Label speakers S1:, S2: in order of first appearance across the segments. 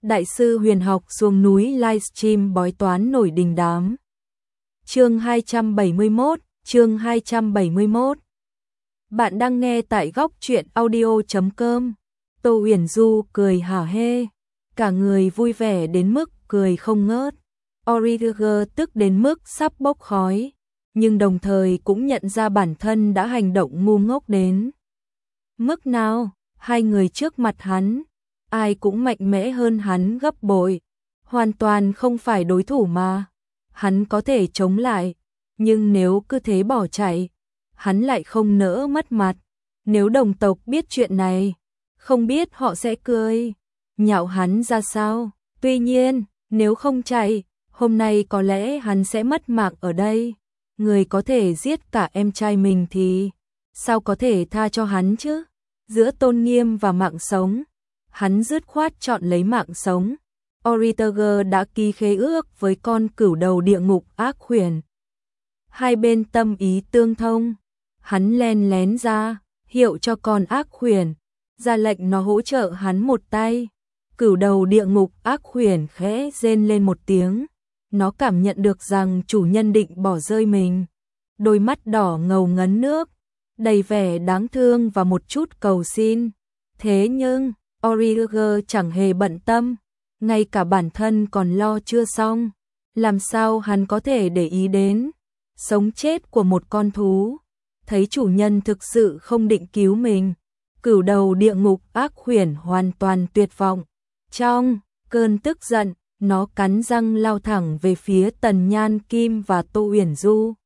S1: Đại sư huyền học xuống núi livestream bói toán nổi đình đám. Chương 271, chương 271. Bạn đang nghe tại góc truyện audio.com. Tô Huyền Du cười hả hê, cả người vui vẻ đến mức cười không ngớt. Origer tức đến mức sắp bốc khói, nhưng đồng thời cũng nhận ra bản thân đã hành động ngu ngốc đến mức nào. Hai người trước mặt hắn, ai cũng mạnh mẽ hơn hắn gấp bội, hoàn toàn không phải đối thủ mà. Hắn có thể chống lại, nhưng nếu cứ thế bỏ chạy, hắn lại không nỡ mất mặt. Nếu đồng tộc biết chuyện này, không biết họ sẽ cười nhạo hắn ra sao. Tuy nhiên, nếu không chạy, hôm nay có lẽ hắn sẽ mất mạng ở đây. Người có thể giết cả em trai mình thì sao có thể tha cho hắn chứ? Giữa tôn nghiêm và mạng sống, hắn dứt khoát chọn lấy mạng sống. Origer đã ký khế ước với con cửu đầu địa ngục ác khuyển. Hai bên tâm ý tương thông, hắn len lén ra, hiệu cho con ác khuyển, ra lệnh nó hỗ trợ hắn một tay. Cửu đầu địa ngục ác khuyển khẽ rên lên một tiếng, nó cảm nhận được rằng chủ nhân định bỏ rơi mình. Đôi mắt đỏ ngầu ngấn nước, đầy vẻ đáng thương và một chút cầu xin. Thế nhưng, Origer chẳng hề bận tâm, ngay cả bản thân còn lo chưa xong. Làm sao hắn có thể để ý đến sống chết của một con thú? Thấy chủ nhân thực sự không định cứu mình, cửu đầu địa ngục ác khuyển hoàn toàn tuyệt vọng. Trong cơn tức giận, nó cắn răng lao thẳng về phía Tần Nhan Kim và Tô Huyền Du.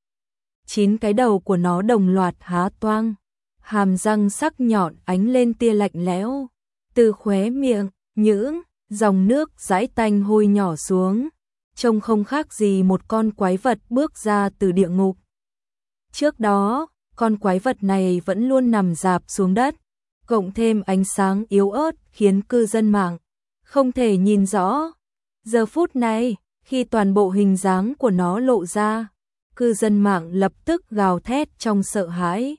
S1: 9 cái đầu của nó đồng loạt há toang, hàm răng sắc nhọn ánh lên tia lạnh lẽo. Từ khóe miệng, những dòng nước dãi tanh hôi nhỏ xuống, trông không khác gì một con quái vật bước ra từ địa ngục. Trước đó, con quái vật này vẫn luôn nằm rạp xuống đất, cộng thêm ánh sáng yếu ớt khiến cư dân mạng không thể nhìn rõ. Giờ phút này, khi toàn bộ hình dáng của nó lộ ra, cư dân mạng lập tức gào thét trong sợ hãi.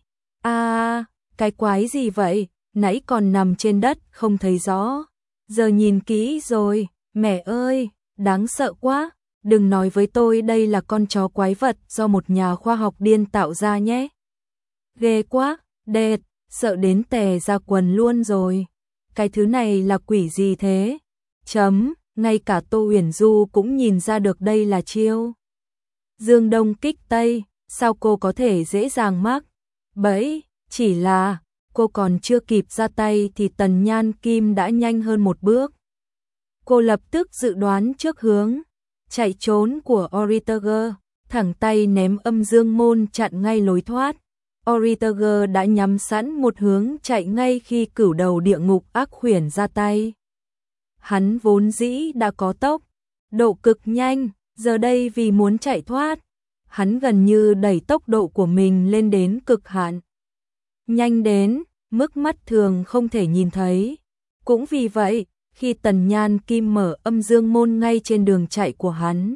S1: Cái quái gì vậy? Nãy còn nằm trên đất không thấy rõ, giờ nhìn kỹ rồi, mẹ ơi, đáng sợ quá. Đừng nói với tôi đây là con chó quái vật do một nhà khoa học điên tạo ra nhé. Ghê quá, đệt, sợ đến tè ra quần luôn rồi. Cái thứ này là quỷ gì thế? Ngay cả Tô Huyền Du cũng nhìn ra được đây là chiêu Dương Đông kích Tây, sao cô có thể dễ dàng mắc bẫy? Chỉ là cô còn chưa kịp ra tay thì Tần Nhan Kim đã nhanh hơn một bước. Cô lập tức dự đoán trước hướng chạy trốn của Origer, thẳng tay ném âm dương môn chặn ngay lối thoát. Origer đã nhắm sẵn một hướng chạy ngay khi cửu đầu địa ngục ác khuyển ra tay. Hắn vốn dĩ đã có tốc độ cực nhanh, giờ đây vì muốn chạy thoát, hắn gần như đẩy tốc độ của mình lên đến cực hạn. Nhanh đến mức mắt thường không thể nhìn thấy. Cũng vì vậy, khi Tần Nhan Kim mở âm dương môn ngay trên đường chạy của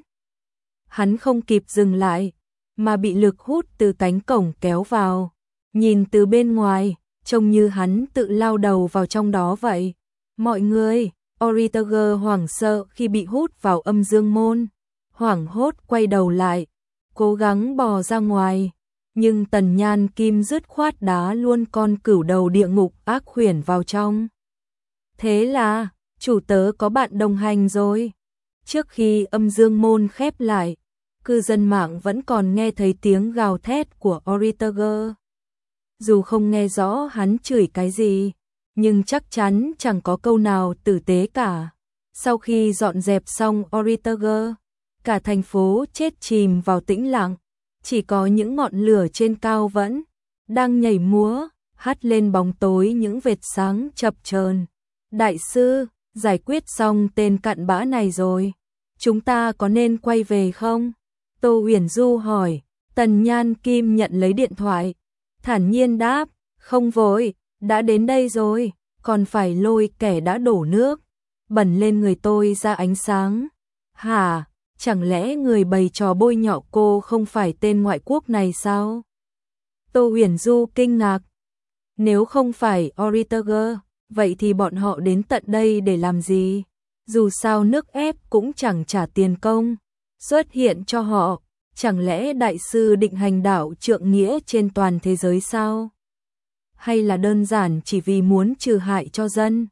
S1: hắn không kịp dừng lại, mà bị lực hút từ cánh cổng kéo vào. Nhìn từ bên ngoài, trông như hắn tự lao đầu vào trong đó vậy. Mọi người, Origer hoảng sợ khi bị hút vào âm dương môn, hoảng hốt quay đầu lại, cố gắng bò ra ngoài. Nhưng Tần Nhan Kim dứt khoát đá luôn con cửu đầu địa ngục ác khuyển vào trong. Thế là, chủ tớ có bạn đồng hành rồi. Trước khi âm dương môn khép lại, cư dân mạng vẫn còn nghe thấy tiếng gào thét của Origer. Dù không nghe rõ hắn chửi cái gì, nhưng chắc chắn chẳng có câu nào tử tế cả. Sau khi dọn dẹp xong Origer, cả thành phố chết chìm vào tĩnh lặng. Chỉ có những ngọn lửa trên cao vẫn đang nhảy múa, hắt lên bóng tối những vệt sáng chập chờn. Đại sư, giải quyết xong tên cặn bã này rồi, chúng ta có nên quay về không? Tô Huyền Du hỏi. Tần Nhan Kim nhận lấy điện thoại, thản nhiên đáp, không vội, đã đến đây rồi, còn phải lôi kẻ đã đổ nước bẩn lên người tôi ra ánh sáng. Hả? Chẳng lẽ người bày trò bôi nhọ cô không phải tên ngoại quốc này sao? Tô Huyền Du kinh ngạc. Nếu không phải Origer, vậy thì bọn họ đến tận đây để làm gì? Dù sao nước ép cũng chẳng trả tiền công xuất hiện cho họ, chẳng lẽ đại sư định hành đạo trượng nghĩa trên toàn thế giới sao? Hay là đơn giản chỉ vì muốn trừ hại cho dân?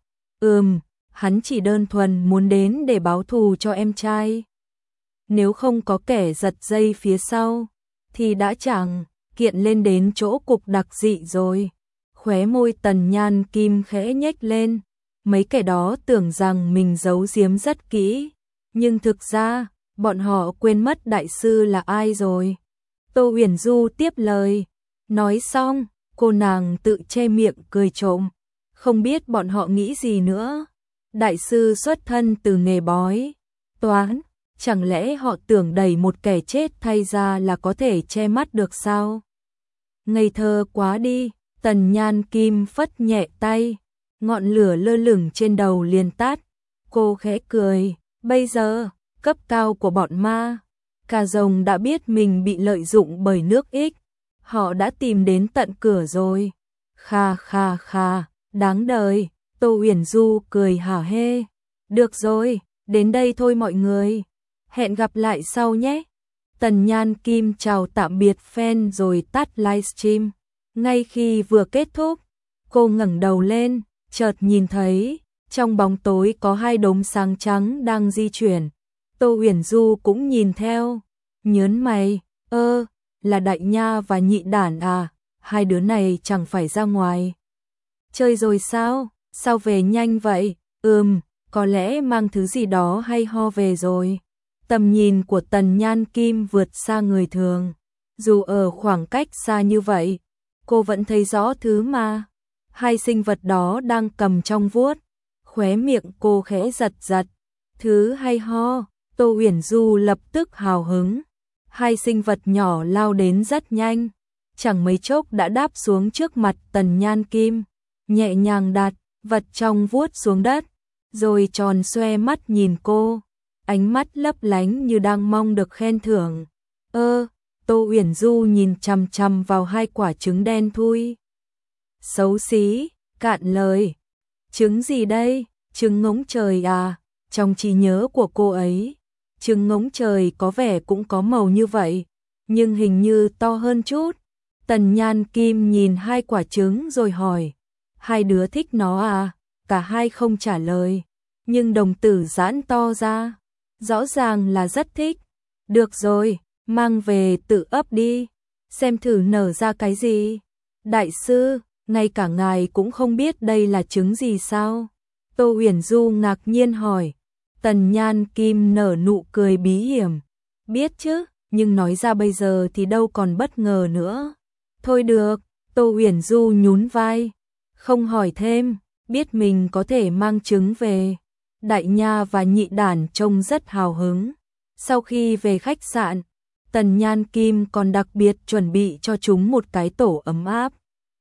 S1: Hắn chỉ đơn thuần muốn đến để báo thù cho em trai. Nếu không có kẻ giật dây phía sau, thì đã chẳng kiện lên đến chỗ cục đặc dị rồi. Khóe môi Tần Nhan Kim khẽ nhếch lên, mấy kẻ đó tưởng rằng mình giấu giếm rất kỹ, nhưng thực ra, bọn họ quên mất đại sư là ai rồi. Tô Huyền Du tiếp lời, nói xong, cô nàng tự che miệng cười trộm, không biết bọn họ nghĩ gì nữa. Đại sư xuất thân từ nghề bói toán, chẳng lẽ họ tưởng đẩy một kẻ chết thay ra là có thể che mắt được sao? Ngây thơ quá đi. Tần Nhan Kim phất nhẹ tay, ngọn lửa lơ lửng trên đầu liền tắt. Cô khẽ cười, bây giờ, cấp cao của bọn ma, cả rồng đã biết mình bị lợi dụng bởi nước X. Họ đã tìm đến tận cửa rồi. Kha kha kha, đáng đời. Tô Huyền Du cười hả hê. Được rồi, đến đây thôi mọi người. Hẹn gặp lại sau nhé. Tần Nhan Kim chào tạm biệt fan rồi tắt livestream. Ngay khi vừa kết thúc, cô ngẩng đầu lên, chợt nhìn thấy, trong bóng tối có hai đốm sáng trắng đang di chuyển. Tô Huyền Du cũng nhìn theo, nhớn mày, là Đại Nha và Nhị Đản à, hai đứa này chẳng phải ra ngoài chơi rồi sao, sao về nhanh vậy? Có lẽ mang thứ gì đó hay ho về rồi. Tầm nhìn của Tần Nhan Kim vượt xa người thường, dù ở khoảng cách xa như vậy, cô vẫn thấy rõ thứ mà hai sinh vật đó đang cầm trong vuốt. Khóe miệng cô khẽ giật giật. Thứ hay ho. Tô Huyền Du lập tức hào hứng. Hai sinh vật nhỏ lao đến rất nhanh, chẳng mấy chốc đã đáp xuống trước mặt Tần Nhan Kim, nhẹ nhàng đặt vật trong vuốt xuống đất, rồi tròn xoe mắt nhìn cô, ánh mắt lấp lánh như đang mong được khen thưởng. Tô Huyền Du nhìn chằm chằm vào hai quả trứng đen thui. Xấu xí, cạn lời. Trứng gì đây? Trứng ngỗng trời à? Trong trí nhớ của cô ấy, trứng ngỗng trời có vẻ cũng có màu như vậy, nhưng hình như to hơn chút. Tần Nhan Kim nhìn hai quả trứng rồi hỏi, hai đứa thích nó à? Cả hai không trả lời, nhưng đồng tử giãn to ra, rõ ràng là rất thích. Được rồi, mang về tự ấp đi, xem thử nở ra cái gì. Đại sư, ngay cả ngài cũng không biết đây là trứng gì sao? Tô Huyền Du ngạc nhiên hỏi. Tần Nhan Kim nở nụ cười bí hiểm. Biết chứ, nhưng nói ra bây giờ thì đâu còn bất ngờ nữa. Thôi được, Tô Huyền Du nhún vai, không hỏi thêm, biết mình có thể mang trứng về. Đại Nha và Nhị Đản trông rất hào hứng. Sau khi về khách sạn, Tần Nhan Kim còn đặc biệt chuẩn bị cho chúng một cái tổ ấm áp.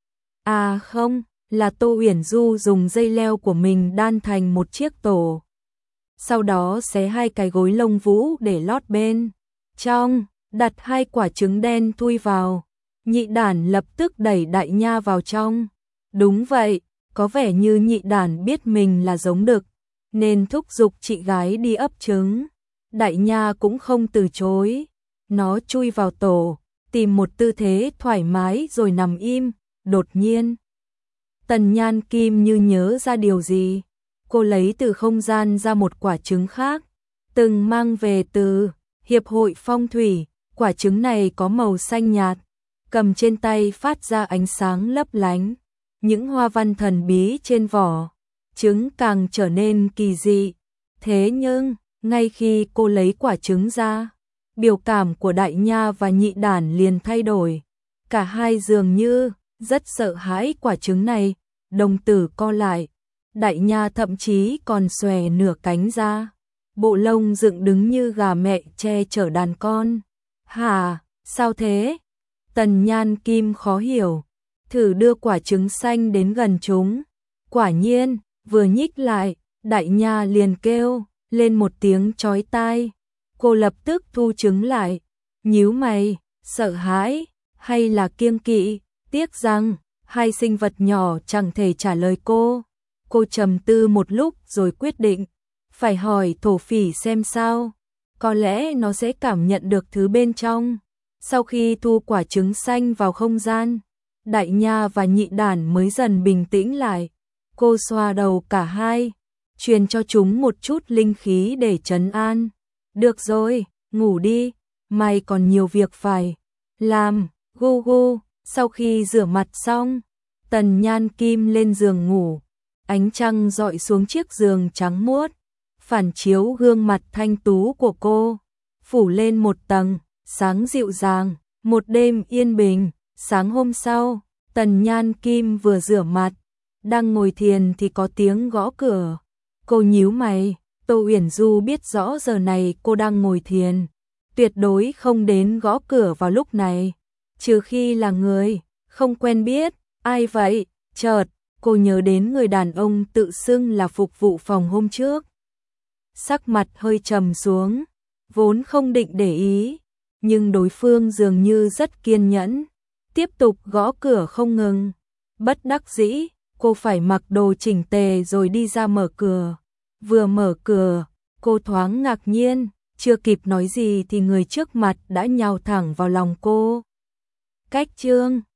S1: À không, là Tô Huyền Du dùng dây leo của mình đan thành một chiếc tổ. Sau đó xé hai cái gối lông vũ để lót bên trong, đặt hai quả trứng đen thui vào. Nhị Đản lập tức đẩy Đại Nha vào trong. Đúng vậy, có vẻ như Nhị Đản biết mình là giống đực, nên thúc giục chị gái đi ấp trứng. Đại Nha cũng không từ chối. Nó chui vào tổ, tìm một tư thế thoải mái rồi nằm im. Đột nhiên, Tần Nhan Kim như nhớ ra điều gì. Cô lấy từ không gian ra một quả trứng khác, từng mang về từ Hiệp hội Phong thủy. Quả trứng này có màu xanh nhạt, cầm trên tay phát ra ánh sáng lấp lánh. Những hoa văn thần bí trên vỏ trứng càng trở nên kỳ dị. Thế nhưng, ngay khi cô lấy quả trứng ra, biểu cảm của Đại Nha và Nhị Đản liền thay đổi. Cả hai dường như rất sợ hãi quả trứng này, đồng tử co lại. Đại Nha thậm chí còn xòe nửa cánh ra, bộ lông dựng đứng như gà mẹ che chở đàn con. Hả, sao thế? Tần Nhan Kim khó hiểu, thử đưa quả trứng xanh đến gần chúng. Quả nhiên, vừa nhích lại, Đại Nha liền kêu lên một tiếng chói tai. Cô lập tức thu trứng lại, nhíu mày, sợ hãi hay là kiêng kỵ. Tiếc rằng hai sinh vật nhỏ chẳng thể trả lời cô. Cô trầm tư một lúc rồi quyết định, Phải hỏi thổ phỉ xem sao, có lẽ nó sẽ cảm nhận được thứ bên trong. Sau khi thu quả trứng xanh vào không gian, Đại Nha và Nhị Đản mới dần bình tĩnh lại. Cô xoa đầu cả hai, truyền cho chúng một chút linh khí để trấn an. Được rồi, ngủ đi, mày còn nhiều việc phải làm. Gu gu. Sau khi rửa mặt xong, Tần Nhan Kim lên giường ngủ. Ánh trăng rọi xuống chiếc giường trắng muốt, phản chiếu gương mặt thanh tú của cô, phủ lên một tầng sáng dịu dàng. Một đêm yên bình. Sáng hôm sau, Tần Nhan Kim vừa rửa mặt, đang ngồi thiền thì có tiếng gõ cửa. Cô nhíu mày. Tô Uyển Du biết rõ giờ này cô đang ngồi thiền, tuyệt đối không đến gõ cửa vào lúc này, trừ khi là người không quen biết. Ai vậy? Chợt cô nhớ đến người đàn ông tự xưng là phục vụ phòng hôm trước. Sắc mặt hơi trầm xuống, vốn không định để ý, nhưng đối phương dường như rất kiên nhẫn, tiếp tục gõ cửa không ngừng. Bất đắc dĩ, cô phải mặc đồ chỉnh tề rồi đi ra mở cửa. Vừa mở cửa, cô thoáng ngạc nhiên, chưa kịp nói gì thì người trước mặt đã nhào thẳng vào lòng cô. Cách Trương